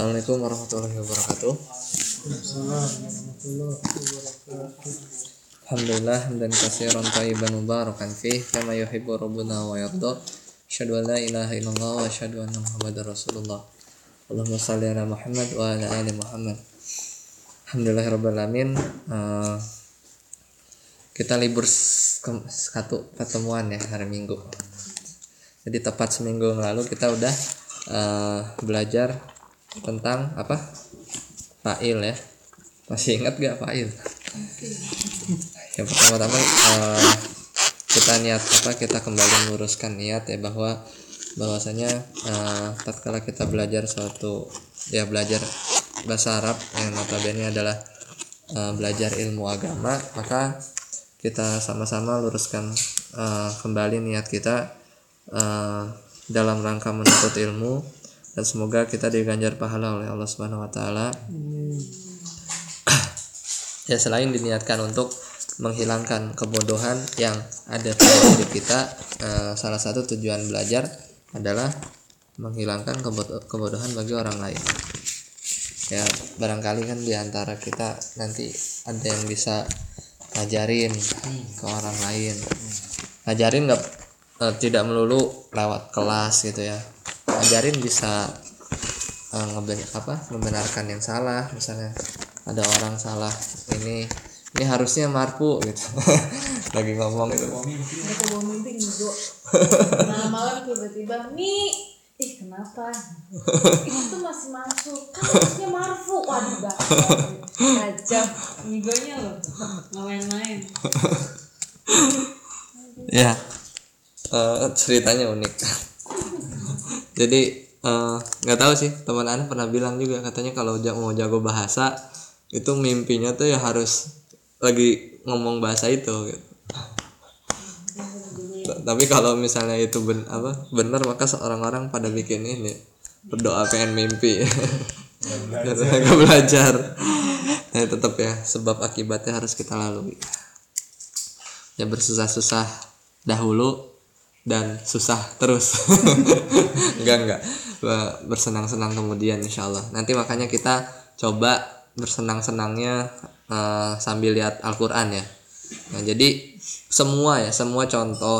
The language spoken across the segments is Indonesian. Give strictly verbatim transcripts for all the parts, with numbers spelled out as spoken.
Assalamualaikum warahmatullahi wabarakatuh. Alhamdulillah hamdan katsiran thayyiban mubarakan fih kama yuhibbu rabbuna wa yarda. Asyhadu an la ilaha illallah wa asyhadu anna Muhammadar Rasulullah. Allahumma shalli ala Muhammad wa ala ali Muhammad. Alhamdulillahirabbil alamin. Uh, kita libur ke- satu pertemuan ya hari Minggu. Jadi tepat seminggu yang lalu kita udah uh, belajar tentang apa? Fa'il ya. Masih ingat gak fa'il? Yang pertama-tama uh, kita niat apa? Kita kembali meluruskan niat ya bahwa bahwasanya uh, tatkala kita belajar suatu ya belajar bahasa Arab yang notabene adalah uh, belajar ilmu agama, maka kita sama-sama luruskan uh, kembali niat kita uh, dalam rangka menuntut ilmu, dan semoga kita diganjar pahala oleh Allah Subhanahu wa taala. Ya, selain diniatkan untuk menghilangkan kebodohan yang ada pada diri kita, uh, salah satu tujuan belajar adalah menghilangkan kebod- kebodohan bagi orang lain. Ya, barangkali kan diantara kita nanti ada yang bisa ngajarin ke orang lain. Ngajarin nggak uh, tidak melulu lewat kelas gitu ya. Ngajarin bisa uh, ngeben- apa membenarkan yang salah, misalnya ada orang salah ini ini harusnya marfu gitu. Lagi ngomong itu Aku bawa mimpi ngigo. Malam-malam tiba-tiba Mi, ih kenapa? Itu tuh masih masuk, kan harusnya marfu. Waduh bakal Ajab, ngigonya loh, nggak main-main. ya. Uh, ceritanya unik. Jadi nggak uh, tahu sih, teman Ana pernah bilang juga, katanya kalau mau jago bahasa itu mimpinya tuh ya harus lagi ngomong bahasa itu gitu. Tapi kalau misalnya itu ben, apa benar, maka seorang orang pada bikin ini berdoa pengen mimpi. Nggak belajar. Nah, tetap ya, sebab akibatnya harus kita lalui. Ya, bersusah-susah dahulu dan susah terus. enggak enggak bersenang-senang kemudian insyaallah. Nanti makanya kita coba bersenang-senangnya uh, sambil lihat Al-Qur'an ya. Nah, jadi semua ya, semua contoh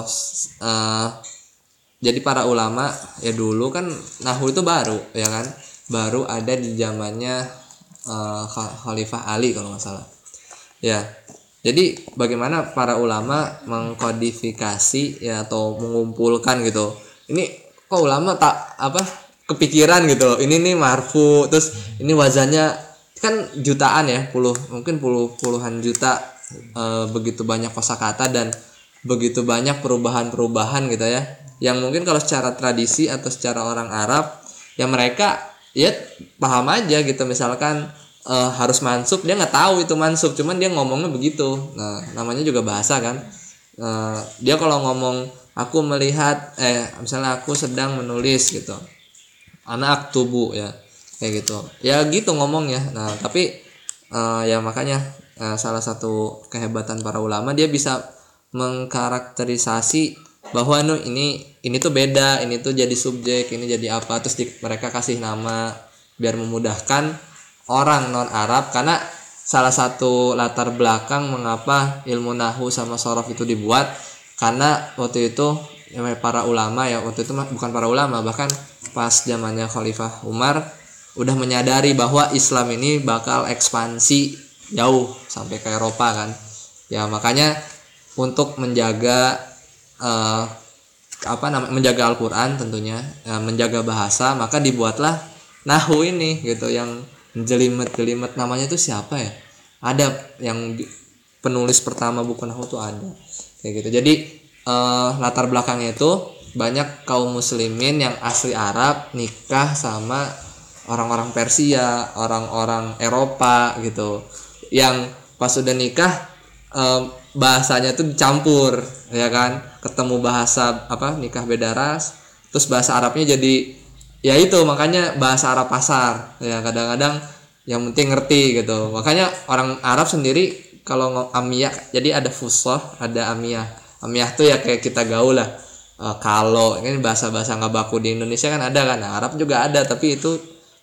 uh, jadi para ulama ya dulu kan nahwu itu baru ya kan, baru ada di zamannya uh, Khalifah Ali kalau nggak salah. Ya. Jadi bagaimana para ulama mengkodifikasi ya atau mengumpulkan gitu. Ini kok ulama tak apa kepikiran gitu loh. Ini nih marfu, terus ini wazannya kan jutaan ya, puluh mungkin puluh puluhan juta, e, begitu banyak kosakata dan begitu banyak perubahan-perubahan gitu ya. Yang mungkin kalau secara tradisi atau secara orang Arab ya mereka ya paham aja gitu, misalkan e, harus mansub, dia nggak tahu itu mansub, cuman dia ngomongnya begitu. Nah, namanya juga bahasa kan. E, dia kalau ngomong aku melihat eh misalnya aku sedang menulis gitu, anak aktubu ya kayak gitu ya gitu ngomongnya. Nah tapi uh, ya makanya uh, salah satu kehebatan para ulama, dia bisa mengkarakterisasi bahwa no, ini ini tuh beda, ini tuh jadi subjek, ini jadi apa, terus di, mereka kasih nama biar memudahkan orang non Arab. Karena salah satu latar belakang mengapa ilmu nahwu sama shorof itu dibuat, karena waktu itu ya, para ulama ya waktu itu bukan para ulama, bahkan pas zamannya Khalifah Umar udah menyadari bahwa Islam ini bakal ekspansi jauh sampai ke Eropa kan. Ya makanya untuk menjaga uh, apa namanya menjaga Al-Qur'an tentunya, ya, menjaga bahasa, maka dibuatlah nahwu ini gitu yang jelimet-jelimet. Namanya itu siapa ya? Ada yang penulis pertama buku nahwu tuh ada. Kayak gitu. Jadi uh, latar belakangnya itu banyak kaum muslimin yang asli Arab nikah sama orang-orang Persia, orang-orang Eropa gitu, yang pas udah nikah eh, bahasanya tuh dicampur ya kan, ketemu bahasa apa nikah beda ras, terus bahasa Arabnya jadi ya itu, makanya bahasa Arab pasar ya, kadang-kadang yang penting ngerti gitu. Makanya orang Arab sendiri kalau amiyah, jadi ada fusoh, ada amiyah. Amiyah tuh ya kayak kita gaul lah. E, kalau ini bahasa-bahasa nggak baku di Indonesia kan ada kan, nah, Arab juga ada, tapi itu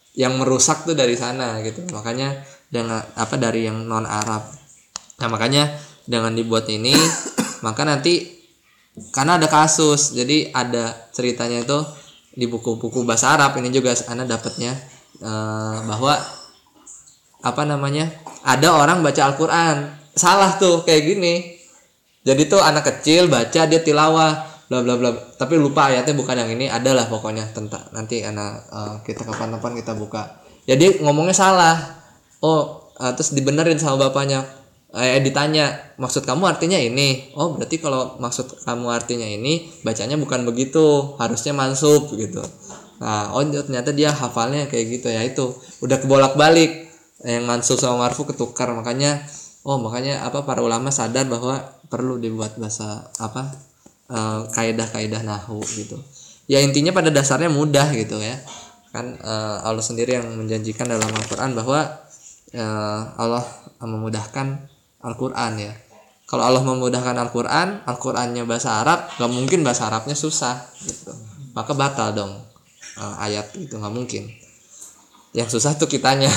yang merusak tuh dari sana gitu. Makanya dengan apa dari yang non Arab. Nah makanya dengan dibuat ini maka nanti karena ada kasus, jadi ada ceritanya itu di buku-buku bahasa Arab ini juga ana dapatnya eh, bahwa apa namanya ada orang baca Al-Quran salah tuh kayak gini. Jadi tuh anak kecil baca dia tilawah bla bla bla, tapi lupa ayatnya bukan yang ini, adalah pokoknya tentang nanti anak uh, kita kapan-kapan kita buka. Jadi ngomongnya salah. Oh, uh, terus dibenerin sama bapaknya. Eh ditanya, "Maksud kamu artinya ini?" "Oh, berarti kalau maksud kamu artinya ini, bacanya bukan begitu, harusnya mansub gitu." Nah, oh ternyata dia hafalnya kayak gitu ya, itu. Udah kebolak-balik. Yang mansub sama marfu ketukar, makanya oh, makanya apa para ulama sadar bahwa perlu dibuat bahasa apa? Uh, kaidah-kaidah nahwu gitu. Ya intinya pada dasarnya mudah gitu ya. Kan uh, Allah sendiri yang menjanjikan dalam Al-Qur'an bahwa uh, Allah memudahkan Al-Qur'an ya. Kalau Allah memudahkan Al-Qur'an, Al-Qur'annya bahasa Arab, gak mungkin bahasa Arabnya susah gitu. Maka batal dong uh, ayat itu, gak mungkin. Yang susah tuh kitanya.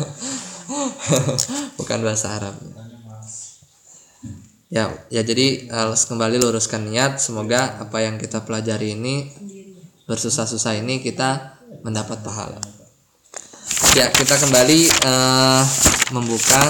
Bukan bahasa Arab. Ya, ya jadi uh, kembali luruskan niat, semoga apa yang kita pelajari ini bersusah-susah ini kita mendapat pahala. Ya, kita kembali uh, membuka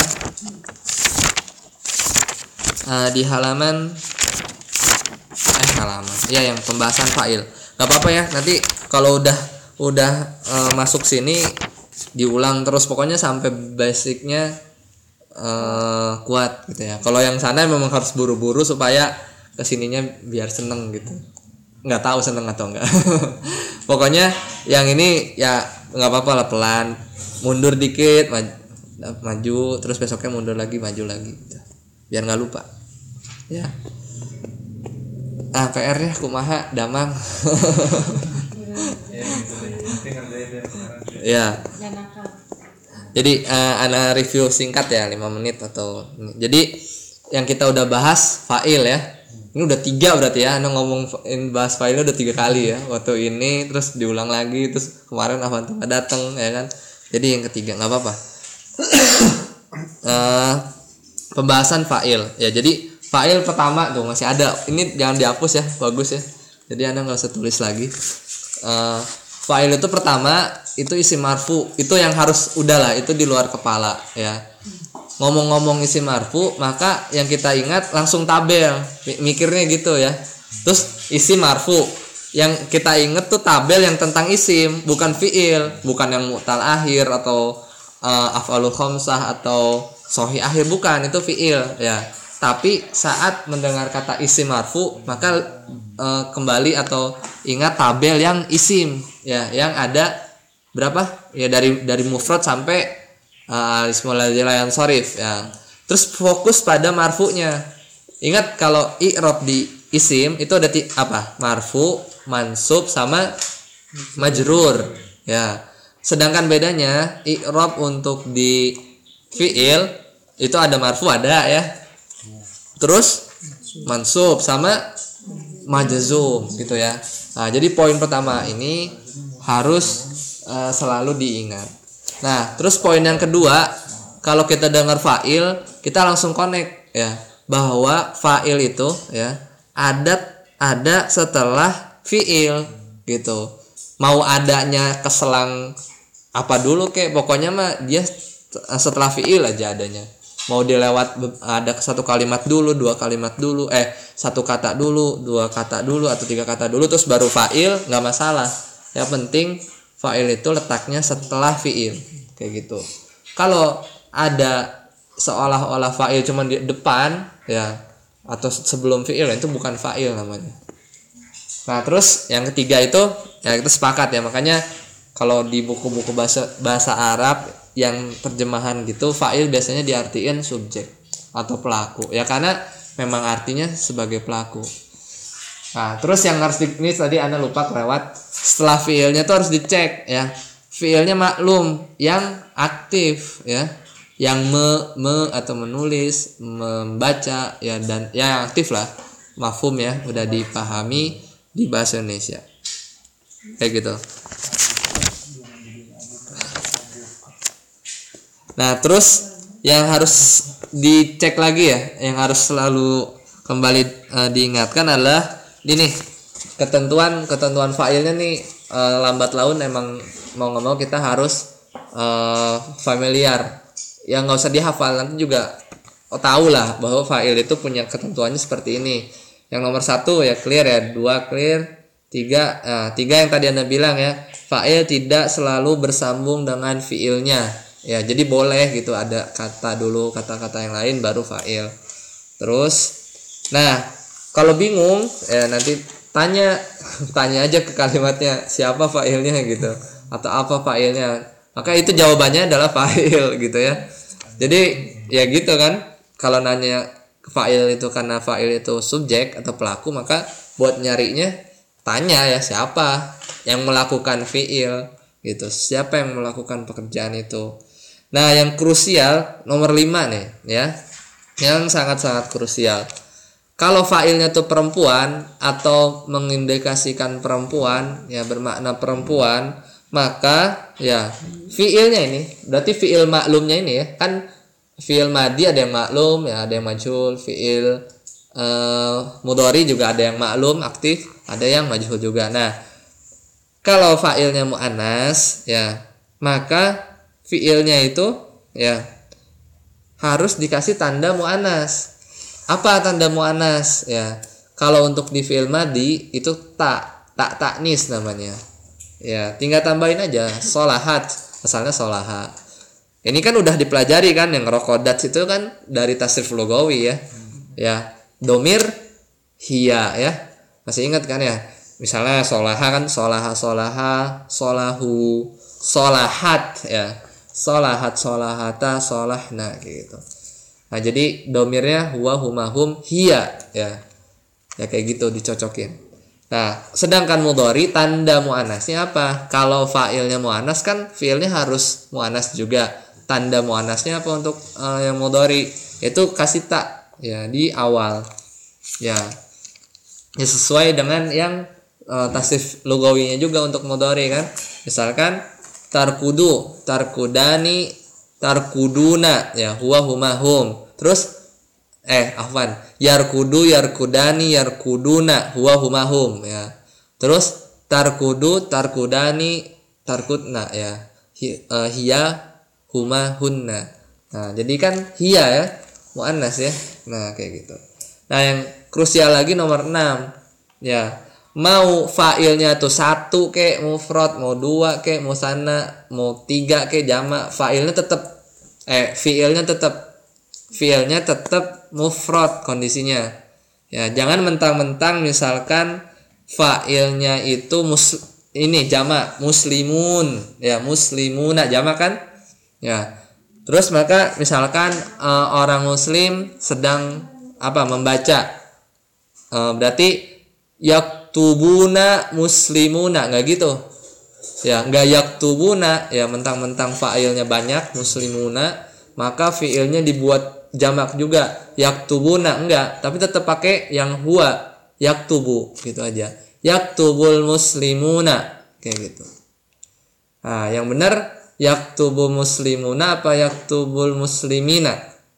uh, di halaman eh halaman. Ya, yang pembahasan fa'il. Gak apa-apa ya, nanti kalau udah udah uh, masuk sini diulang terus pokoknya sampai basicnya Uh, kuat gitu ya. Kalau yang sana memang harus buru-buru supaya kesininya biar seneng gitu. Nggak tahu seneng atau enggak. Pokoknya yang ini ya nggak apa-apa lah, pelan, mundur dikit, maju, maju, terus besoknya mundur lagi, maju lagi, gitu. Biar nggak lupa. Ya. Ah P R-nya kumaha damang. Ya. Jadi uh, ana review singkat ya lima menit atau jadi yang kita udah bahas fa'il ya. Ini udah tiga berarti ya. Ana ngomong bahas fa'il udah tiga kali ya. Waktu ini terus diulang lagi, terus kemarin Avanti datang ya kan. Jadi yang ketiga nggak apa-apa. uh, pembahasan fa'il ya. Jadi fa'il pertama tuh masih ada. Ini jangan dihapus ya, bagus ya. Jadi Anda nggak usah tulis lagi. Uh, fa'il itu pertama itu isim marfu, itu yang harus udahlah itu di luar kepala ya. Ngomong-ngomong isim marfu, maka yang kita ingat langsung tabel, mikirnya gitu ya. Terus isim marfu yang kita ingat tuh tabel yang tentang isim, bukan fiil, bukan yang mu'tal akhir atau uh, af'alul khamsah atau sahih akhir, bukan, itu fiil ya. Tapi saat mendengar kata isim marfu, maka uh, kembali atau ingat tabel yang isim ya, yang ada berapa ya, dari dari mufrad sampai uh, ismul yang sorif ya. Terus fokus pada marfunya. Ingat kalau i'rab di isim itu ada ti- apa? Marfu, mansub sama majrur ya. Sedangkan bedanya i'rab untuk di fi'il itu ada marfu ada ya. Terus mansub sama majzum gitu ya. Nah, jadi poin pertama ini harus Uh, selalu diingat. Nah, terus poin yang kedua, kalau kita dengar fa'il, kita langsung connect ya, bahwa fa'il itu ya ada ada setelah fi'il gitu. Mau adanya keselang apa dulu kek, pokoknya mah dia setelah fi'il aja adanya. Mau dilewat ada satu kalimat dulu, dua kalimat dulu, eh satu kata dulu, dua kata dulu atau tiga kata dulu terus baru fa'il, nggak masalah. Yang penting fa'il itu letaknya setelah fi'il kayak gitu. Kalau ada seolah-olah fa'il cuma di depan ya atau sebelum fi'il, itu bukan fa'il namanya. Nah, terus yang ketiga itu ya kita sepakat ya, makanya kalau di buku-buku bahasa bahasa Arab yang terjemahan gitu, fa'il biasanya diartiin subjek atau pelaku. Ya karena memang artinya sebagai pelaku. Nah, terus yang harus di, ini tadi Anda lupa kelewat, setelah fiilnya tuh harus dicek ya. Fiilnya maklum yang aktif ya, yang me, me atau menulis, membaca ya, dan ya yang aktif lah, mafhum ya, udah dipahami di bahasa Indonesia kayak gitu. Nah, terus yang harus dicek lagi ya, yang harus selalu kembali uh, diingatkan adalah ini ketentuan ketentuan fa'ilnya nih, uh, lambat laun emang mau nggak mau kita harus uh, familiar. Yang nggak usah dihafal, nanti juga oh, tahu lah bahwa fa'il itu punya ketentuannya seperti ini. Yang nomor satu ya clear ya, dua clear, tiga nah, tiga yang tadi Anda bilang ya, fa'il tidak selalu bersambung dengan fiilnya ya, jadi boleh gitu ada kata dulu, kata-kata yang lain baru fa'il. Terus nah kalau bingung ya nanti tanya tanya aja ke kalimatnya siapa fa'ilnya gitu atau apa fa'ilnya, maka itu jawabannya adalah fa'il gitu ya. Jadi ya gitu kan, kalau nanya fa'il itu karena fa'il itu subjek atau pelaku, maka buat nyarinya tanya ya siapa yang melakukan fi'il gitu, siapa yang melakukan pekerjaan itu. Nah yang krusial nomor lima nih ya, yang sangat-sangat krusial. Kalau fa'ilnya tuh perempuan atau mengindikasikan perempuan ya, bermakna perempuan, maka ya fi'ilnya ini berarti fi'il maklumnya ini ya, kan fi'il madi ada yang maklum ya, ada yang majhul, fi'il uh, mudhari juga ada yang maklum aktif, ada yang majhul juga. Nah, kalau fa'ilnya muannas ya, maka fi'ilnya itu ya harus dikasih tanda muannas. Apa tanda muannas ya? Kalau untuk di fi'il madi itu tak tak taknis namanya. Ya, tinggal tambahin aja solahat, asalnya solaha. Ini kan udah dipelajari kan, yang rokodat itu kan dari tasrif lugawi ya. Ya, domir hiya ya. Masih ingat kan ya? Misalnya solaha kan solaha solaha, solahu, solahat ya. Solahat solahata solahna gitu. Nah, jadi domirnya huwa humahum hiya ya. Ya kayak gitu dicocokin. Nah, sedangkan mudhari tanda muannasnya apa? Kalau fa'ilnya muannas kan fi'ilnya harus muannas juga. Tanda muannasnya apa untuk uh, yang mudhari? Itu kasih tak ya di awal. Ya. Ya sesuai dengan yang uh, tasrif lugawinya juga untuk mudhari kan. Misalkan tarkudu, tarkudani, tarkuduna ya, huwa humahum. Terus eh afwan, yarkudu, yarkudani, yarkuduna, huwa humahum ya. Terus tarkudu, tarkudani, tarkudna ya. Hi, uh, hiya humahunna. Nah, jadi kan hiya ya, muannas ya. Nah, kayak gitu. Nah, yang krusial lagi nomor enam. Ya, mau fa'ilnya tuh satu kek mufrad, mau dua kek musanna, mau tiga kek jamak, fa'ilnya tetap eh fi'ilnya tetap fi'ilnya tetap mufrad kondisinya. Ya, jangan mentang-mentang misalkan fa'ilnya itu mus ini jamak muslimun, ya muslimuna jamak kan? Ya. Terus maka misalkan uh, orang muslim sedang apa membaca, uh, berarti yaktubuna muslimuna, enggak gitu. Ya, enggak yaktubuna, ya mentang-mentang fa'ilnya banyak muslimuna, maka fi'ilnya dibuat jamak juga yaktubuna, enggak, tapi tetap pakai yang huwa yaktubu gitu aja. Yaktubul muslimuna kayak gitu. Nah, yang benar yaktubu muslimuna apa yaktubul muslimina?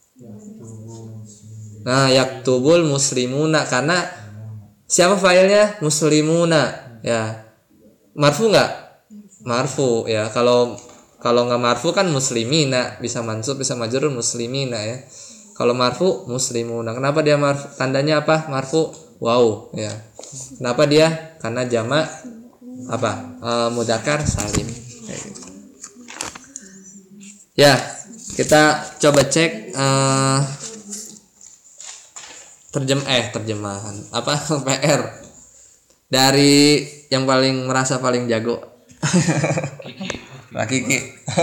Nah, yaktubul muslimuna karena siapa fa'ilnya? Muslimuna ya. Marfu enggak? Marfu ya. Kalau kalau enggak marfu kan muslimina, bisa mansub bisa majrur muslimina ya. Kalau marfu muslimuna. Kenapa dia marfu? Tandanya apa? Marfu wow ya. Kenapa dia? Karena jamak apa? E, mudzakkar salim. Kayak gitu. Ya, kita coba cek uh, terjem eh terjemahan apa P R dari yang paling merasa paling jago. Kiki. Pak Kiki.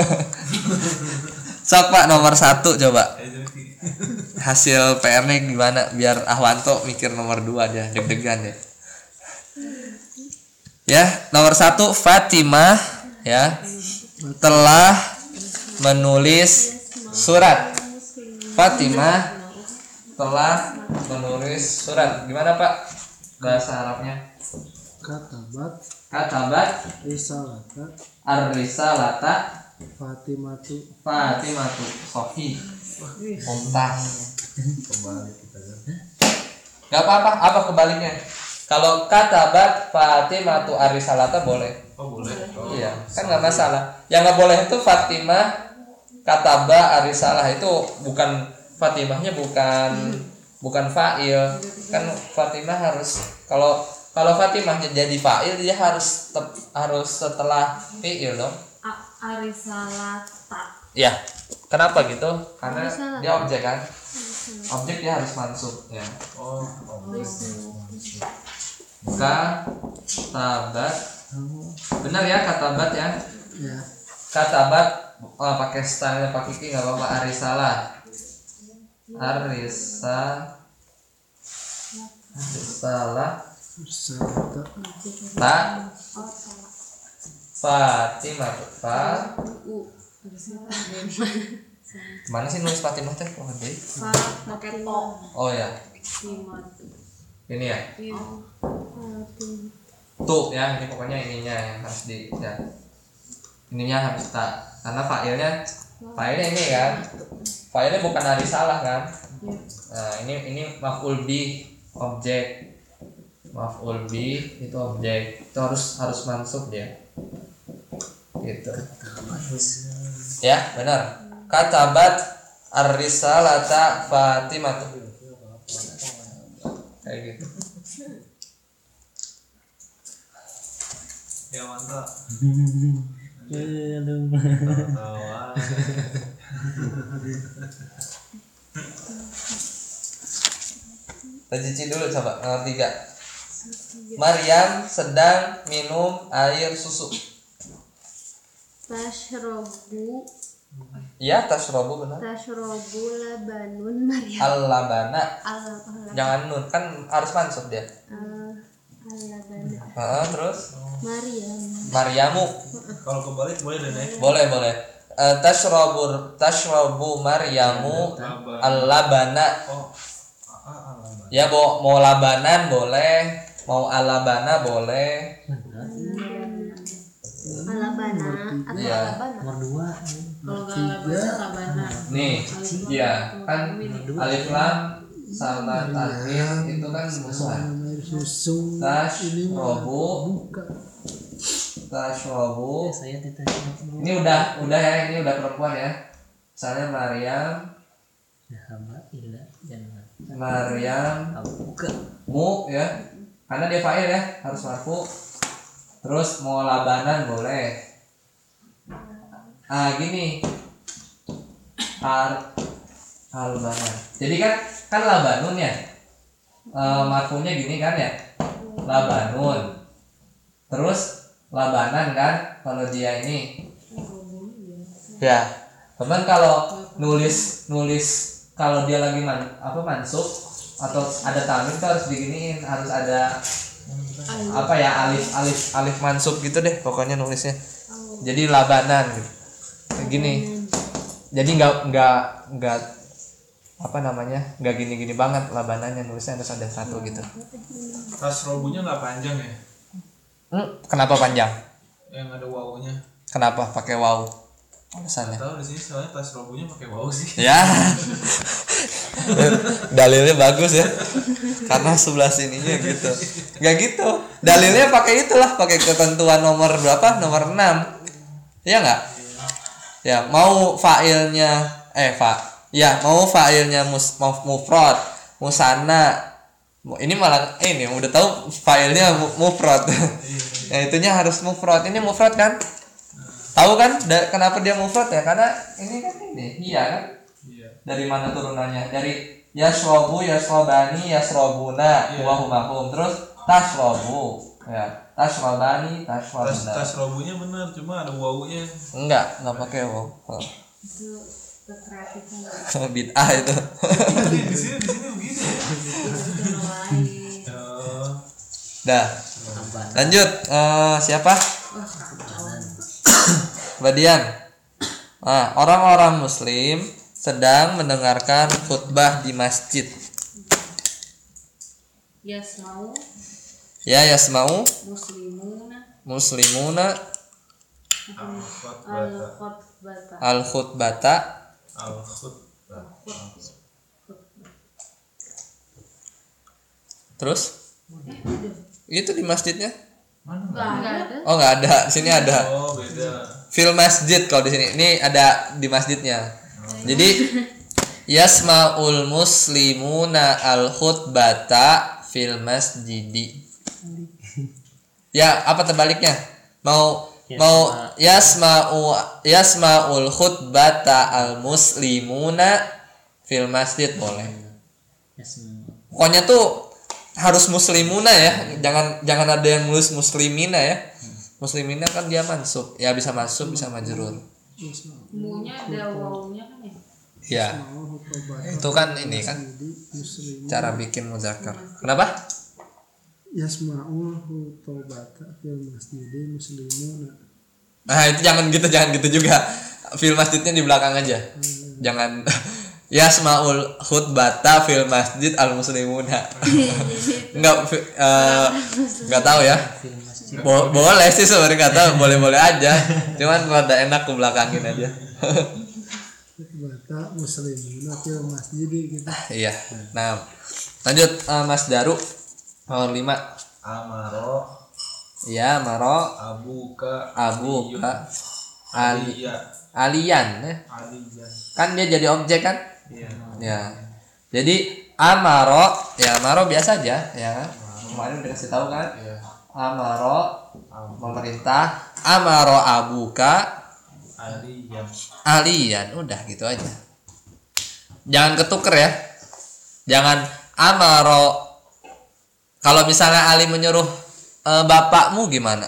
Sok Pak nomor satu coba. Hasil P R-nya gimana biar Ahwanto mikir nomor dua aja, deg-degan deh. Ya, nomor satu Fatimah ya telah menulis surat. Fatimah telah menulis surat. Gimana Pak bahasa Arabnya? Katabat Katabat risalata ar-risalata Fatimah tuh Fatimah tuh Sofi Mumtaz. kembali kita kan. Gak apa-apa, apa kebaliknya? Kalau katabat Fatimah tuh arisalata boleh. Oh boleh. Oh, Iya, kan nggak masalah. Yang nggak boleh itu Fatimah kataba arisalah, itu bukan Fatimahnya bukan bukan fa'il. Kan Fatimah harus kalau kalau Fatimahnya jadi fa'il dia harus tep, harus setelah fi'il dong. A- Arisalata. Ya. Kenapa gitu? Karena Arisalah. dia objek kan. Objek dia harus mansub ya. Oh, Katabat. Benar ya katabat ya? ya. Katabat oh, pakai style pakai ki nggak apa-apa. Arisalah. Arisa Arisalah Salata ta Fatimah Fa U. Arisalata. mana sih nulis Fatimah teh? Oh, deh. Fa pakai to. Oh ya, Fatimah. ini ya. Iya. Tuh ya, ini pokoknya ininya yang harus di ya. Ininya harus tak karena failnya failnya ini kan. Failnya bukan arisalah kan? Iya. Nah, ini ini maf'ul bi objek. Maf'ul bi itu objek. Itu harus harus mansub dia. Gitu. Ya, benar. Katabat ar-risalata Fatimah. Kayak gitu. ya mantap. Aduh. Tawa. Kita cici dulu coba nomor tiga. Maryam sedang minum air susu. Tashrobu Ya, tashrobu benar. Tashrobu labanun Maryam Al-labana. al al Jangan nun, kan harus mansub dia. al labana Heeh, terus Maryam Maryamu. Kalau kebalik boleh deh nih. Boleh, boleh. Eh, tashrobu tashrobu Maryamu al-labana. Oh, ah, ah, ah, Ya, mau mau labanan boleh, mau alabana boleh. alabana atau Iya. alabana Nomor dua. Kalau nggak labana labana. Nih, iya, kan alif lam sama tanwin itu kan musuhan. air susu. Tashrobu Buka. tashrobu. Saya ditanya dulu. Ini udah udah ya, ini udah perempuan ya. Misalnya Maryam, Ya hamba ilah jangan. Maryam Aku buka. mu ya. Karena dia fa'il ya, harus marfu. Terus mau labanan boleh. Ah gini. Har albanan. Jadi kan kan labanun ya. E, marfunya gini kan ya. Labanun. Terus labanan kan kalau dia ini. Ya. Teman kalau nulis nulis kalau dia lagi man, apa mansub atau ada tamim itu harus diginiin, harus ada apa ya alif alif alif mansub gitu deh pokoknya nulisnya. Jadi labanan gitu. Kayak gini. Jadi nggak nggak nggak apa namanya nggak gini-gini banget labanannya, nulisnya harus ada satu gitu. Tas robunya nggak panjang ya? Hmm, kenapa panjang? Yang ada wawunya. Kenapa pakai waw? Alasannya? Tahu di sini soalnya tas robunya pakai wawu sih. Ya. Dalilnya bagus ya. Karena sebelah sininya gitu. Nggak gitu. Dalilnya pakai itulah, pakai ketentuan nomor berapa? Nomor enam. Iya nggak? Ya, mau fa'ilnya eh fa. Ya, mau fa'ilnya mus mau mufrad, musanna. Ini malah eh, ini udah tahu fa'ilnya mu- mufrad. Ya itunya harus mufrad. Ini mufrad kan? Tahu kan da- kenapa dia mufrad ya? Karena ini kan ini iya kan? Iya. Dari mana turunannya? Dari yasrobu, yasrobani, yasrobuna, Iya. wa humahum. Terus tasrobu, ya. Tasrobani, Tas tasrobuna. tas robunya benar, cuma ada wawunya. Enggak, enggak pakai waw. Oh. Itu kekreativan. Bid'ah itu. di sini di sini begitu ya. Itu lain. Oh, Dah. Lanjut, eh, siapa? Wah, kacau. Badian. Nah, orang-orang muslim sedang mendengarkan khutbah di masjid. Yasmau Ya yasmau muslimuna muslimuna Al-khutbata. Al-khutbata. Al khutbata. Al-khutbata. Terus itu di masjidnya? Mana? Enggak ada. Oh nggak ada, di sini ada. Oh, beda. Fil masjid kalau di sini. Ini ada di masjidnya. Jadi yasmaul muslimuna al khutbata fil masjidi. Ya, apa terbaliknya? Mau mau yasmau yasmaul khutbata al muslimuna fil masjid boleh. Pokoknya tuh harus muslimuna ya, jangan jangan ada yang nulis muslimina ya. Muslimina kan dia mansub, ya bisa mansub bisa majrur. Munya ada wawunya kan ya? Ya, itu kan ini kan cara bikin muzakkar. Kenapa? Yasmaul khutbata fil masjidi muslimuna. Nah itu jangan gitu, jangan gitu juga. Fil masjidnya di belakang aja. Jangan yasmaul khutbata fil masjid al muslimuna. Enggak uh, enggak tahu ya. Bo- boleh sih sebenarnya kata boleh-boleh aja. Cuman rada enak ke belakangin aja. Khutbata muslimuna fil masjidi gitu. Iya. Nah, lanjut uh, Mas Daru nomor lima. Amaro Iya, Maro abuka Abu Ka Ali Aliya Alian ya. Aliyan. Kan dia jadi objek kan? Iya. Ya. Jadi amaro ya amaro biasa aja ya. Kemarin udah kasih tahu kan? Iya. Amaro memerintah, amaro abuka Aliyan. alian, udah gitu aja. Jangan ketuker ya. Jangan amaro. Kalau misalnya Ali menyuruh e, bapakmu gimana?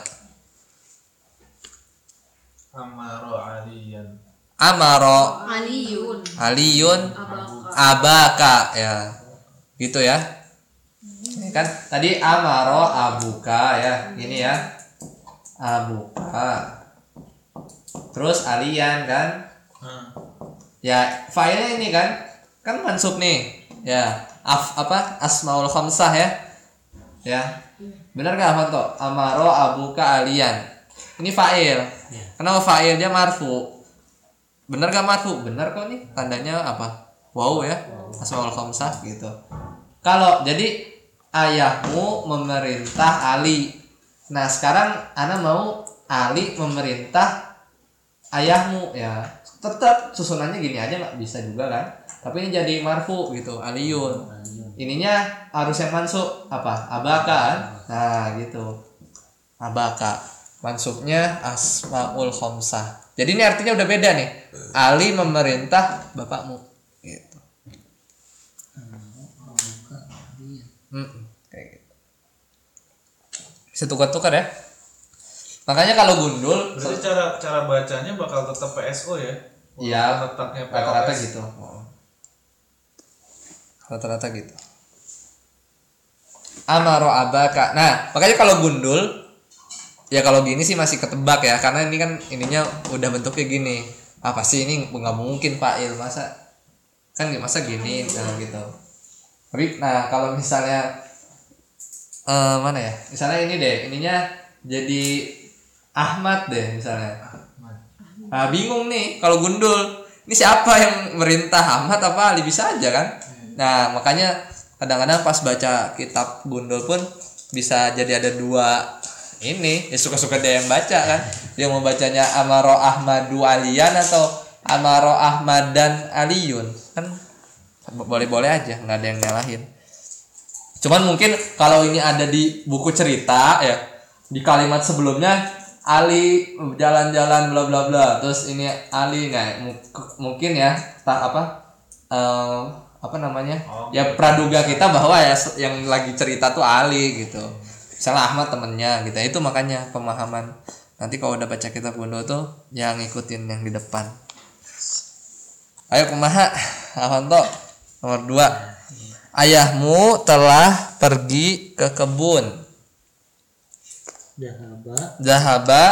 Amaro Aliyan. Amaro Aliyun. aliyun Abaka. abaka ya. Gitu ya. Ini kan tadi amaro abuka ya. Ini ya. Abuka. Terus alian kan? Nah, Ya, filenya ini kan kan mansub nih. Ya, af apa? Asmaul khamsah ya. Ya. Benar enggak Fanto? Amaro abuka alian. Ini fa'il. Kenapa fa'il dia marfu? Benar enggak marfu? Benar kok nih. Tandanya apa? Wow ya. Asmaul khamsah gitu. Kalau jadi ayahmu memerintah Ali. Nah, sekarang ana mau Ali memerintah ayahmu ya. Tetap susunannya gini aja nggak bisa juga kan? Tapi ini jadi marfu gitu, aliyun. Ininya harus yang mansub apa? Abaka kan? Nah, gitu. Abaka. Mansubnya asmaul khamsah. Jadi ini artinya udah beda nih. Ali memerintah bapakmu gitu. Hmm, kayak gitu. Bisa tukar-tukar ya. Makanya kalau gundul berarti cara cara bacanya bakal tetap P S O ya? Iya, letaknya P O S. rata-rata gitu. Rata-rata gitu. Amaro abaka. Nah, makanya kalau gundul ya kalau gini sih masih ketebak ya, karena ini kan ininya udah bentuknya gini. Apa sih ini nggak mungkin fa'il masa kan masa gini nah, gitu. Tapi nah kalau misalnya eh, mana ya? Misalnya ini deh, ininya jadi Ahmad deh misalnya. Nah, bingung nih kalau gundul. Ini siapa yang merintah, Ahmad apa Ali? Bisa aja kan? Nah, makanya kadang-kadang pas baca kitab gundul pun bisa jadi ada dua ini. Ya suka-suka dia yang baca kan. Dia mau bacanya Amaro Ahmadu Aliyan atau Amaro Ahmad dan Aliyun. Kan boleh-boleh aja, nggak ada yang nyalahin. Cuman mungkin kalau ini ada di buku cerita ya, di kalimat sebelumnya Ali jalan-jalan bla bla bla, terus ini Ali nggak mungkin ya tak apa uh, apa namanya Oh, ya praduga kita bahwa ya yang lagi cerita tuh Ali gitu, misalnya Ahmad temennya gitu. Itu makanya pemahaman nanti kalau udah baca kitab gundul tuh yang ngikutin yang di depan. Ayo kumaha Avanto nomor dua. Ayahmu telah pergi ke kebun. Dahaba Zahaba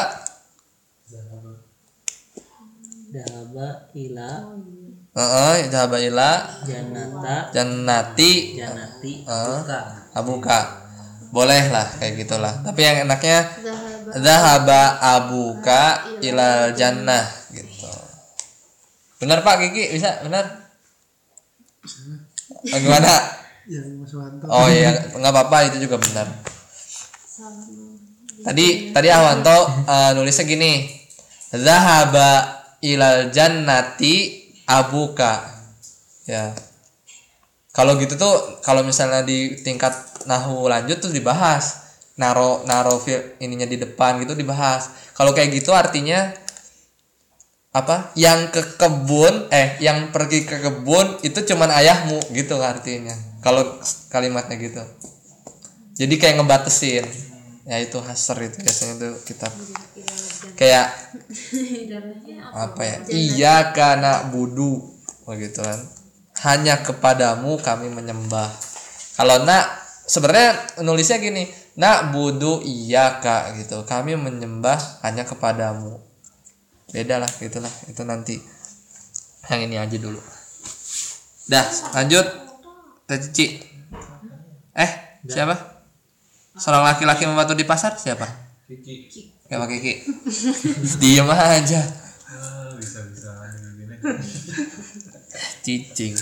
Dahaba ila Heeh, zahaba ila Janata jannati Janati Heeh. Buka abuka. Boleh lah kayak gitulah. Tapi yang enaknya Zahaba Zahaba abuka ilal jannah gitu. Benar Pak Kiki? Bisa? Benar? Oh, gimana? Yang Mas Wanto. Oh iya, nggak apa-apa, itu juga benar. Tadi tadi Ahwanto uh, nulisnya gini. Zahaba ilal jannati abuka. Ya. Kalau gitu tuh kalau misalnya di tingkat nahwu lanjut tuh dibahas. Naro naro fil ininya di depan gitu dibahas. Kalau kayak gitu artinya apa? Yang ke kebun eh yang pergi ke kebun itu cuman ayahmu gitu artinya. Kalau kalimatnya gitu. Jadi kayak ngebatesin. Ya itu hasr itu biasanya tuh kitab. Kayak apa ya? Iya kana budu begitu kan. Hanya kepadamu kami menyembah. Kalau nak sebenarnya nulisnya gini, nak budu iya kak gitu. Kami menyembah hanya kepadamu. Beda lah gitulah. Itu nanti yang ini aja dulu. Dah lanjut. Teh Cici. Eh siapa? Seorang laki-laki membantu di pasar siapa? Kiki. Gak pakai Kiki. Diam aja. Ah, bisa bisa gini. Cicing.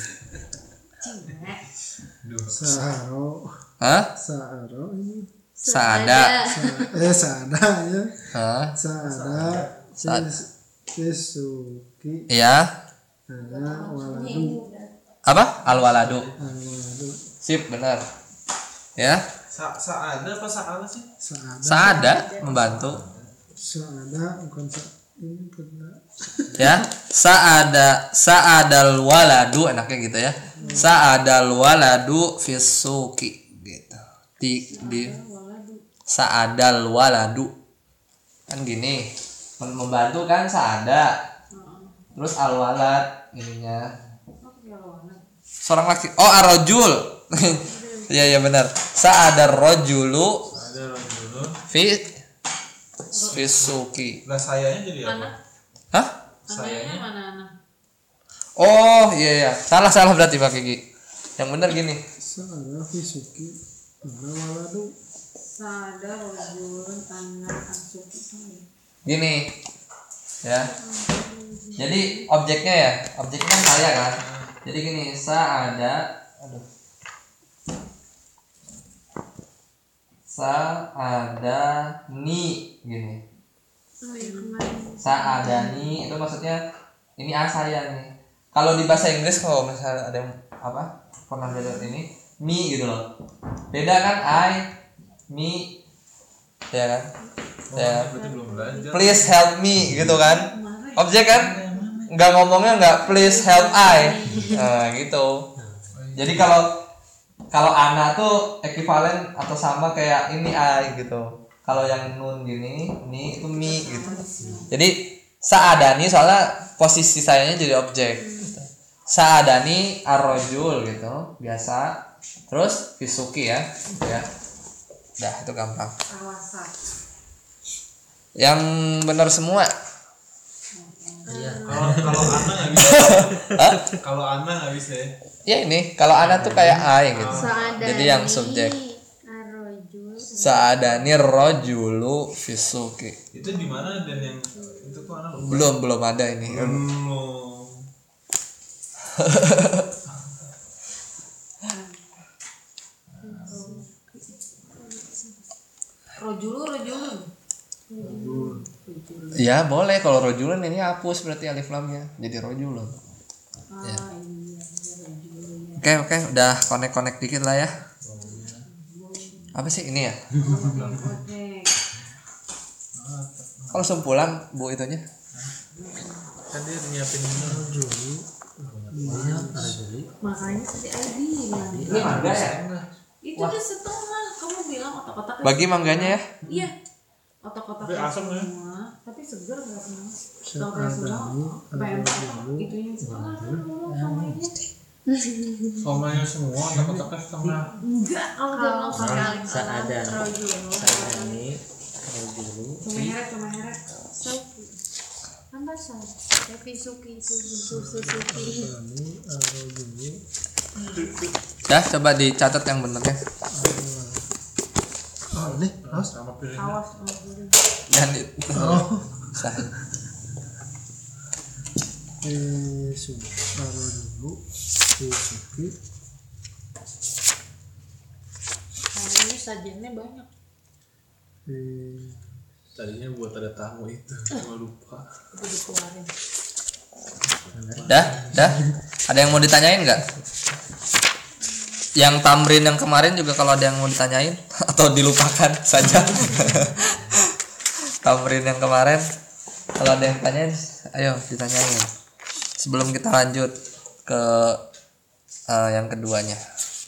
Duh. Saharo. Hah? Saharo ini. Saada. Sa- eh Sada ya. Hah? Sada. Sa- Sesuki. Iya. Ada waladu. Apa? Al-waladu. Waladu. Sip, benar. Ya. Sa saada apa saala sih? Saada. Saada membantu. Saada bukan sa ini benar. Ya. Saada saadal waladu enaknya gitu ya. Saadal waladu fisuki gitu. Di di saadal waladu. Kan gini. Mem- Membantu kan saada. Terus al walad ininya. Seorang laki. Oh, arrojul. Iya iya benar. Sa'adar rajulu Ada orang dulu. fi fisuki. Lah sayanya jadi apa? Hah? Sayanya mana anak? Oh, iya iya. Salah salah berarti Pak Kiki. Yang benar gini. Saada Fisuki. Ada waladu. Sada rojulun anak asuki. Gini. Ya. Jadi objeknya ya, objeknya kan saya kan. Jadi gini, sa'ada aduh. Sa'ada ni gini. Sa'adani itu maksudnya ini a saya nih. Kalau di bahasa Inggris kalau misalnya ada yang apa pernah belajar ini me gitu loh. Beda kan I, me, ya kan? oh, Ya. berarti belum belajar. Please help me gitu kan? Objek kan? Nggak ngomongnya nggak please help I, nah gitu. Jadi kalau kalau ana tuh ekuivalen atau sama kayak ini I gitu. Kalau yang nun gini, ini itu mi gitu. Jadi saadani soalnya posisi sayanya jadi objek. Gitu. Saadani arrojul gitu, biasa. Terus fisuki ya, ya. Dah itu gampang. Yang benar semua. Kalau kalau Ana nggak bisa. Hah? Kalau Ana nggak bisa ya. Ya ini, kalau ana tuh kayak I gitu. Saadani Jadi yang subjek. arrojul. Saadani rojulu fisuki. Itu di mana dan yang itu tuh Ana lupa. Belum belum ada ini. Belum. Rojulu rojulu. Ya boleh kalau rojulun ini hapus berarti alif lamnya jadi rojulun. Ya. Oke oke udah connect connect dikit lah ya. Apa sih ini ya? Oke. Kalau sempulan bu itunya. Kan dia nyiapin dulu. Makanya tadi I D bilang. Ini mangga ya? Itu udah setengah. Kamu bilang otak-otak. Bagi mangganya ya. Iya. Otak-otak Tapi asam ya? semua. Tapi segar nggak semua. Saadani Kalau kayak semua, pengen apa? Itunya setengah. Sama ini. Somanya semua otak-otaknya setengah. Enggak. Kalau dia bilang pakai alif Saada. rojulu. Saadani rojulu Cuma heret, cuma heret. Suki. Apa sah? Tapi suki susu suki. Kami arrojulu. Dah coba dicatat yang benernya. nih awas sama piring. Awas sama piring. Dan itu sah. eh sudah taruh dulu Suzuki Nah, ini sajiannya banyak. eh Tadinya buat ada tamu itu, gua lupa. Itu dikeluarin. Dah, dah. Ada yang mau ditanyain nggak? Yang tamrin yang kemarin juga kalau ada yang mau ditanyain atau dilupakan saja. Tamrin yang kemarin kalau ada yang tanyain, ayo ditanyain. Sebelum kita lanjut ke uh, yang keduanya.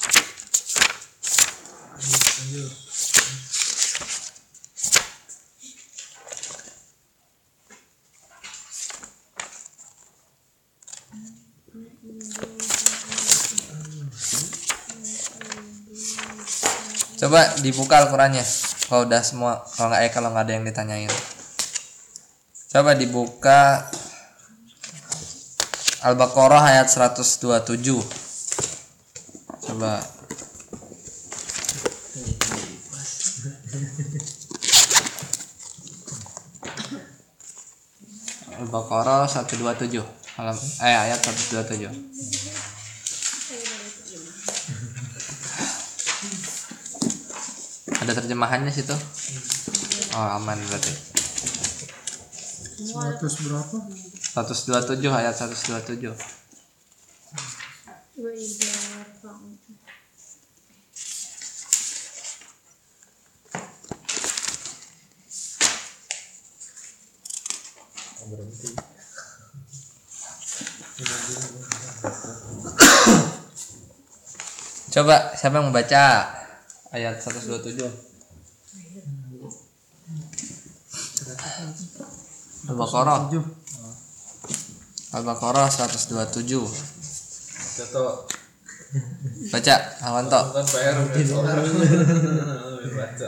Coba dibuka Al-Qur'annya. Kalau udah semua, kalau nggak eh kalau nggak ada yang ditanyain. Coba dibuka Al-Baqarah ayat seratus dua puluh tujuh. Coba. Al-Baqarah seratus dua puluh tujuh. Eh ayat seratus dua puluh tujuh. Ada terjemahannya situ? Oh aman berarti. seratus berapa seratus dua puluh tujuh ayat seratus dua puluh tujuh. Wa idza rafa'u Coba siapa yang membaca ayat seratus dua puluh tujuh? Al-Baqarah. Al-Baqarah seratus dua puluh tujuh. Jatuh. Baca, Awanto. Kan P R baca.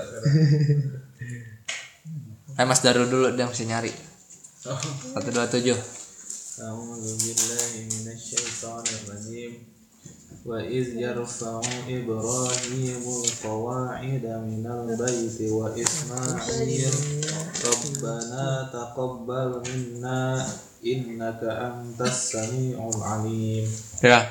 Eh Mas Darul dulu dia mesti nyari. seratus dua puluh tujuh. A'udzu billahi minasyaitonir rajim. Wa iz yarfa'u Ibrahimul qawa'ida minal baiti wa Ismail Rabbana taqabbal minna innaka antas sami'ul alim. Ya.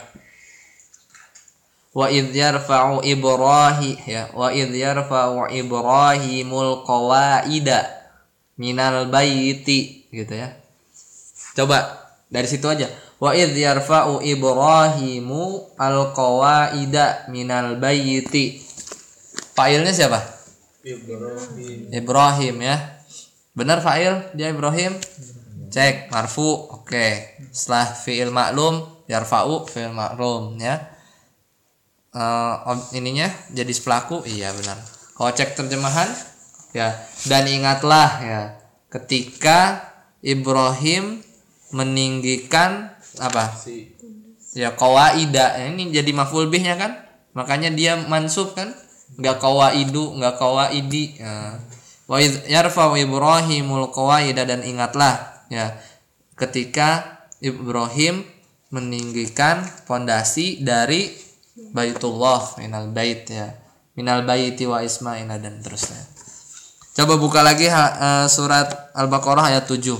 Wa idz yarfa'u Ibrahim ya wa idz yarfa'u Ibrahimul qawa'ida minal baiti gitu ya. Coba dari situ aja. Wa idz yarfa'u Ibrahimu al-qawa'ida minal baiti. Fa'ilnya siapa? Ibrahim. Ibrahim ya. Benar fa'il dia Ibrahim? Cek marfu. Oke. Setelah fi'il maklum yarfa'u fi'il maklum ya. Uh, ininya jadi pelaku iya benar. Kalau cek terjemahan ya dan ingatlah ya ketika Ibrahim meninggikan apa ya qawaida ini jadi maf'ul bihnya kan makanya dia mansub kan nggak qawaidu nggak qawaidi ya. Wa yarfa'u Ibrahimul qawaida dan ingatlah ya ketika Ibrahim meninggikan fondasi dari Baitullah minal bait ya minal baiti wa Ismail dan terusnya. Coba buka lagi uh, surat Al-Baqarah ayat tujuh.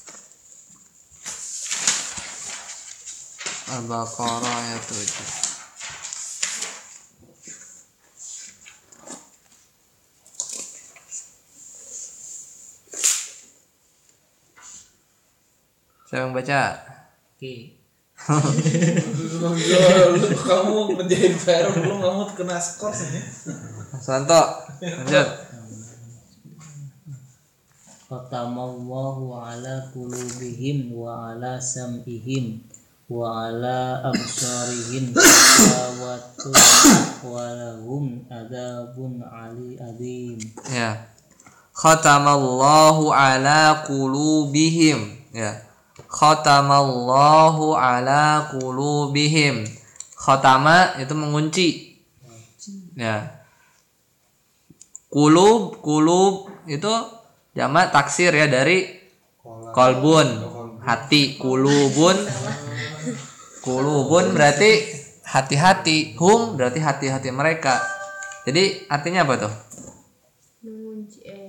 Al-Baqarah ayat tujuh. Saya yang baca. Oke. Kamu ngerjain P R belum kamu kena skor sih. Santo, lanjut. Khatamallahu ala qulubihim wa ala sam'ihim wa ala absarihim ghawatun wa lahum adzabun ali adim. Ya. Khatamallahu ala qulubihim ya. Khatamallahu ala qulubihim. Khatama itu mengunci. Ya. Qulub, qulub itu jamak taksir ya dari kolbun, hati, qulubun. Qulubun berarti hati-hati, hum berarti hati-hati mereka. Jadi artinya apa tuh?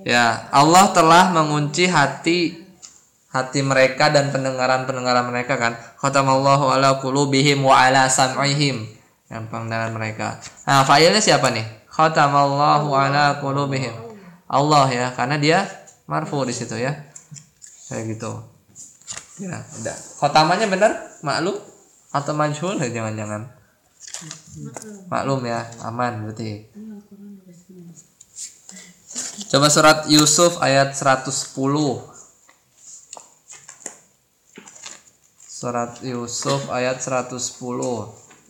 Ya, Allah telah mengunci hati hati mereka dan pendengaran-pendengaran mereka kan. Khatamallahu ala qulubihim wa ala sam'ihim. Yang pendengaran mereka. Nah, fa'ilnya siapa nih? Khatamallahu ala qulubihim. Allah ya, karena dia marfu di situ ya. Kayak gitu. Ya, udah. Khotamanya benar? Maklum atau majhul ya jangan-jangan. Maklum ya, aman berarti. Coba surat Yusuf ayat seratus sepuluh. Surat Yusuf ayat seratus sepuluh.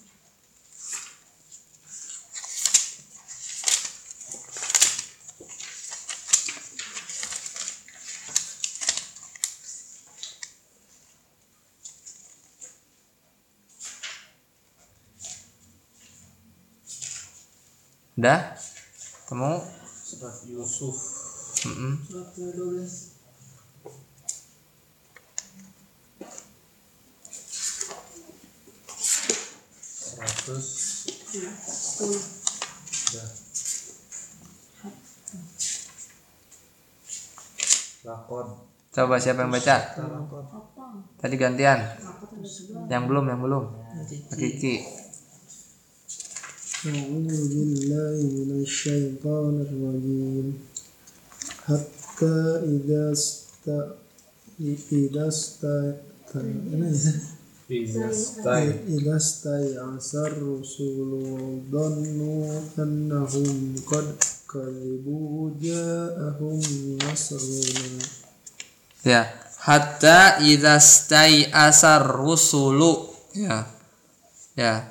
Udah? Kamu Surat Yusuf. Mm-mm. Surat dua belas. Seratus. Udah. Lakon. Coba siapa yang baca? Tadi gantian. Yang belum, yang belum. Kiki. أعوذ بالله من الشيطان الرجيم حتى إذا است إذا است إذا استيأس الرسل وظنوا أنهم قد كذبوا جاءهم نصرنا. Ya, hatta idza stai'asar rusulu. Ya. Ya.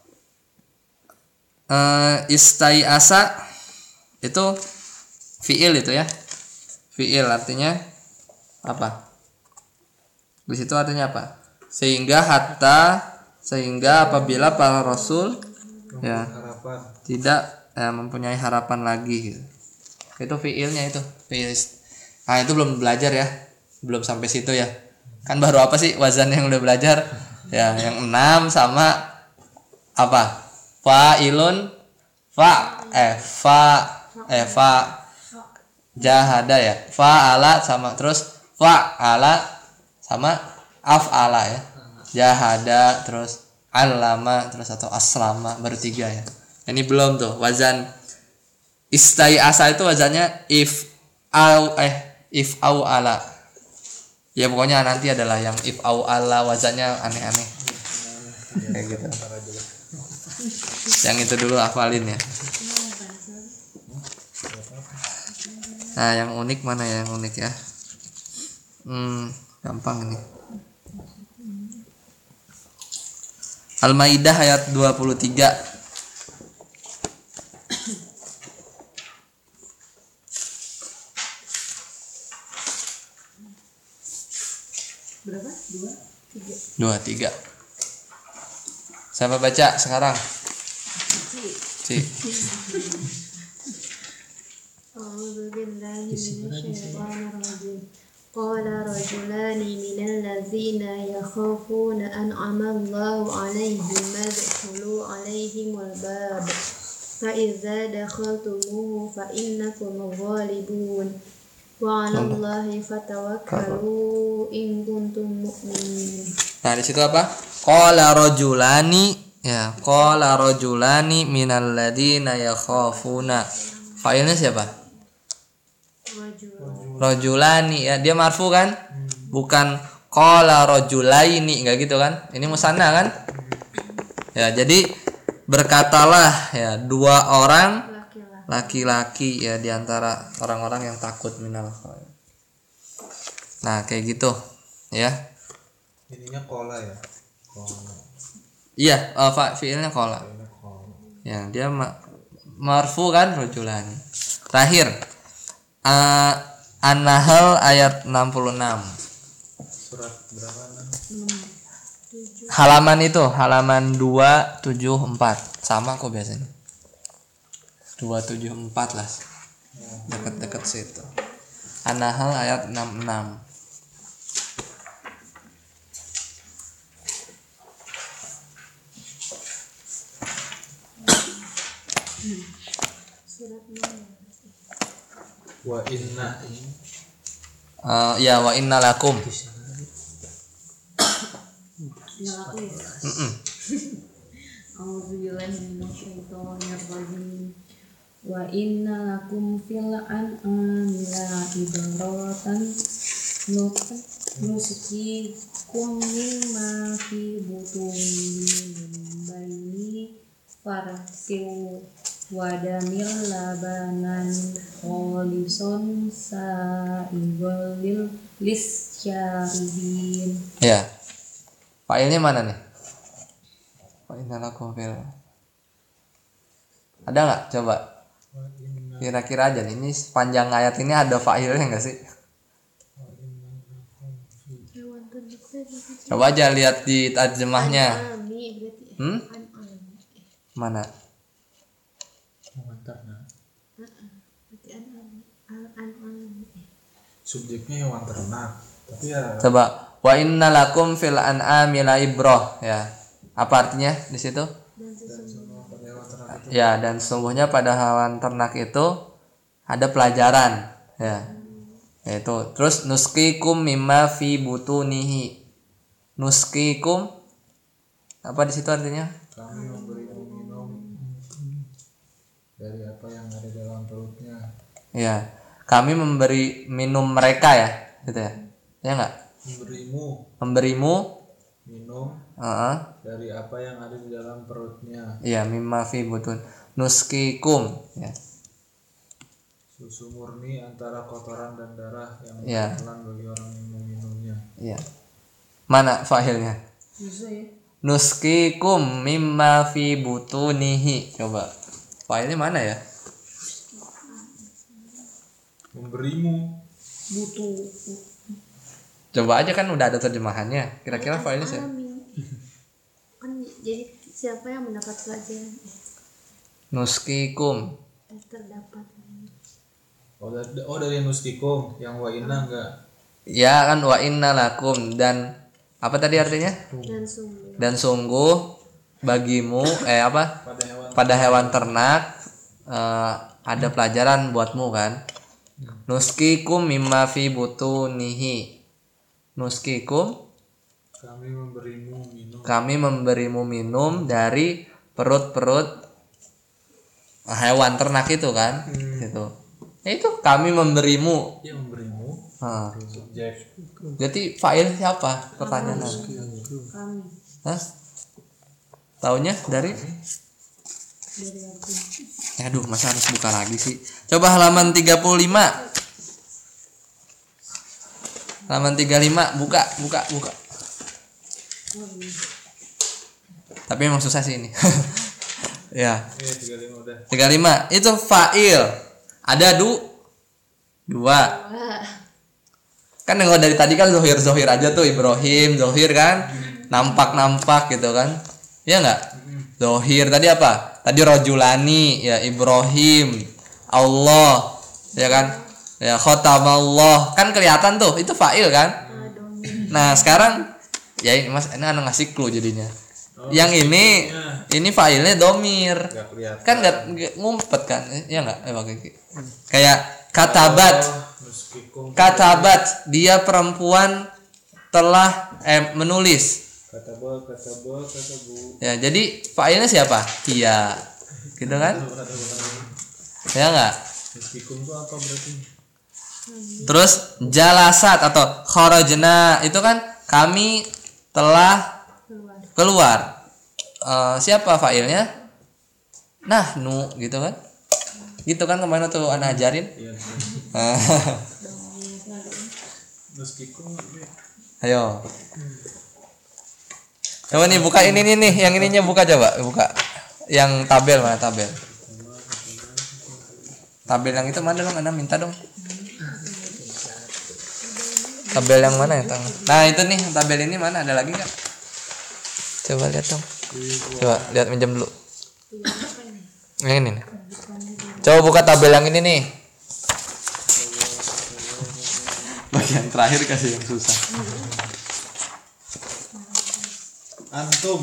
Uh, istai'asa itu fiil itu ya. Fiil artinya apa? Di situ artinya apa? Sehingga hatta sehingga apabila para rasul ya Harapan. tidak ya, mempunyai harapan lagi gitu. Itu fiilnya itu. Fiil. Ah, itu belum belajar ya. Belum sampai situ ya. Kan baru apa sih wazan yang udah belajar? Ya, yang enam sama apa? Fa'ilun fa eh fa eh fa jahada ya. Fa'ala sama terus fa'ala sama af'ala ya. Jahada terus alama terus atau aslama baru tiga ya. Ini belum tuh wazan istai'asa itu wazannya if au eh if au ala. Ya pokoknya nanti adalah yang if au ala wazannya aneh-aneh. Kayak gitu. Yang itu dulu hafalin ya. Nah, yang unik mana ya? Yang unik ya. Hmm, gampang ini. Al-Maidah ayat dua puluh tiga. Berapa? Dua, tiga. Dua tiga. Siapa baca sekarang? Ci. أعوذ بالله من الشيطان الرجيم قال رجلان من الذين يخافون أنعم الله عليهم ادخلوا عليهم الباب فإذا دخلتموه فإنكم غالبون وعلى الله فتوكلوا إن كنتم مؤمنين. Nah, di situ apa? Qala rajulani ya, qala rajulani minal ladina yakhafuna. Failnya siapa? Rajulani ya, dia marfu kan? Bukan qala rajulaini, enggak gitu kan? Ini musanna kan? Ya, jadi berkatalah ya dua orang laki-laki ya di antara orang-orang yang takut minal khair. Nah, kayak gitu ya. Ininya kola ya. Kola. Iya, uh, fa fiilnya qala. Ini kola. Ya, dia ma- marfu kan rajulani. Terakhir uh, An-Nahl ayat enam puluh enam. Surat berapa nah? Halaman itu, halaman dua tujuh empat. Sama kok biasanya. dua tujuh empat lah. Dekat-dekat situ. An-Nahl ayat enam puluh enam. Wa inna Uh, ya wa inna lakum. Tinggal aku ya. Mm-mm. A'udzubillahi minasyaitonir rajim. Wa inna lakum fil an'ami la ibratan nusukikum mimma fi butunihi min baini farsin wa damil labanan kholison sa'igal lil lisyaribin. Ya. Failnya mana nih? Wa inna lakum fil. Ada nggak? Coba. Kira-kira aja nih, ini sepanjang ayat ini ada failnya nggak sih? Hewan ternak tadi. Coba aja lihat di terjemahnya. An'ami berarti. Hmm? An'ami. Mana? Hewan ternak. Berarti an'ami. Al-an'ami. subjeknya hewan ternak. Tapi ya Coba. Wa inna lakum fil an'ami la ibrah, ya. Apa artinya di situ? pada hewan ternak itu Ya, dan sesungguhnya pada hewan ternak itu ada pelajaran, ya. Yaitu terus nuskikum mimma fi butunihi. Nuskikum apa di situ artinya? kami memberimu minum dari apa yang ada dalam perutnya. Ya, kami memberi minum mereka ya, gitu ya. Ya enggak? Memberimu Memberimu minum heeh. dari apa yang ada di dalam perutnya. Iya, mimma fi butun. Nuskikum, ya. Susu murni antara kotoran dan darah yang Ya. berkelan bagi orang yang meminumnya. Iya. Mana fa'ilnya? Bisa ya. Nuskikum mimma fi butunihi. Coba. Fa'ilnya mana ya? Memberimu Butuh. Coba aja kan udah ada terjemahannya. Kira-kira fa'ilnya siapa? Amin. Kan jadi siapa yang mendapat pelajaran Nuskikum. eh, terdapat. oh dari, oh dari nuskikum yang wa inna enggak. Ya kan wa inna lakum dan apa tadi artinya? Dan sungguh Dan sungguh bagimu eh apa? Pada hewan Pada hewan ternak eh, ada pelajaran buatmu kan? Nuskikum mimma fi butunihi. Nuskikum kami memberimu minum kami memberimu minum dari perut-perut hewan ternak itu kan? Gitu. Ya itu kami memberimu. ya memberimu Hah. subjek Jadi fa'il siapa? Pertanyaan. Kami. Hah? Taunya dari? Dari aku. Aduh, masa harus buka lagi sih? Coba halaman tiga puluh lima. Halaman tiga puluh lima, buka, buka, buka. Tapi emang susah sih ini. Ya, ya tiga puluh lima udah. tiga puluh lima. Itu fa'il. Ada du dua. Kan yang dari tadi kan zohir-zohir aja tuh, Ibrahim, zohir kan? Nampak-nampak gitu kan? Iya enggak? Zohir tadi apa? Tadi rojulani, ya Ibrahim, Allah, ya kan? Ya khotamallah, kan kelihatan tuh, itu fa'il kan? Nah sekarang, ya ini mas, ini anu ngasih clue jadinya. Yang ini, ini fa'ilnya domir, Enggak kelihatan. kan nggak nggak ngumpet kan? Ya nggak? Eh, pakai kayak katabat, Nuskikum katabat, dia perempuan telah eh, menulis. kata ba kata ba kata bu. Ya, jadi fa'ilnya siapa? Dia. Gitu kan? Ya enggak? Nuskikum itu apa berarti? Terus jalasat atau kharajna itu kan kami telah keluar. Eh, siapa fa'ilnya? Nahnu gitu kan? Gitu kan kemana tuh anak ajarin? Iya. Nuskikum Ayo. Coba nih buka ini nih nih, yang ininya buka coba, buka. Yang tabel mana tabel? Tabel yang itu mana dong? Anda minta dong. Tabel yang mana ya, Tang? Nah, itu nih, tabel ini mana? Ada lagi enggak? Coba lihat dong. Coba lihat minjem dulu. Yang ini nih. Coba buka tabel yang ini nih. Bagian terakhir kasih yang susah. antum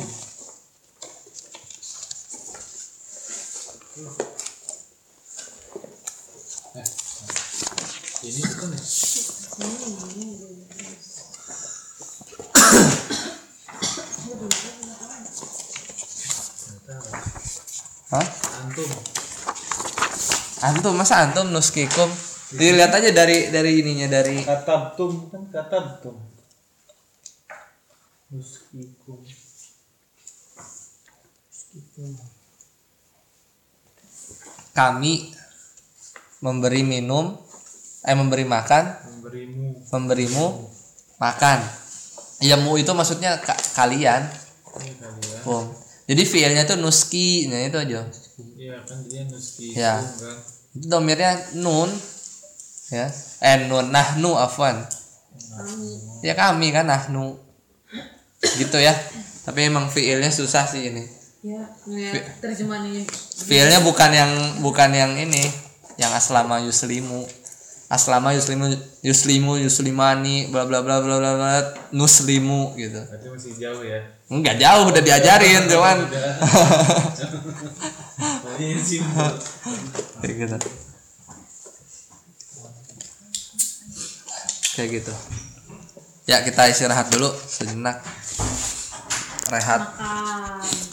Hah? Antum. Antum masa antum nuskikum? Dilihat aja dari dari ininya dari Katabtum kan katabtum. Nuskikum. kami memberi minum eh memberi makan, Memberimu. memberimu makan. Ya mu itu maksudnya ka- kalian. Ini kalian. Bom. Jadi fiilnya tuh nuski, nah itu aja. Iya kan dia nuskikum Ya. kan. Itu domirnya nun ya. Eh nun nahnu afwan. Ya kami kan nahnu. Gitu ya. Tapi emang fiilnya susah sih ini. Ya, ngeliat terjemahannya. Fiilnya bukan yang bukan yang ini, yang aslama yuslimu. Aslama yuslimu yuslimu yuslimani bla bla bla bla bla bla nuslimu gitu. Berarti masih jauh ya. Enggak jauh udah diajarin cuman. Ini simpel. Kayak gitu. Kayak gitu. Ya kita istirahat dulu sejenak. Rehat. Makan.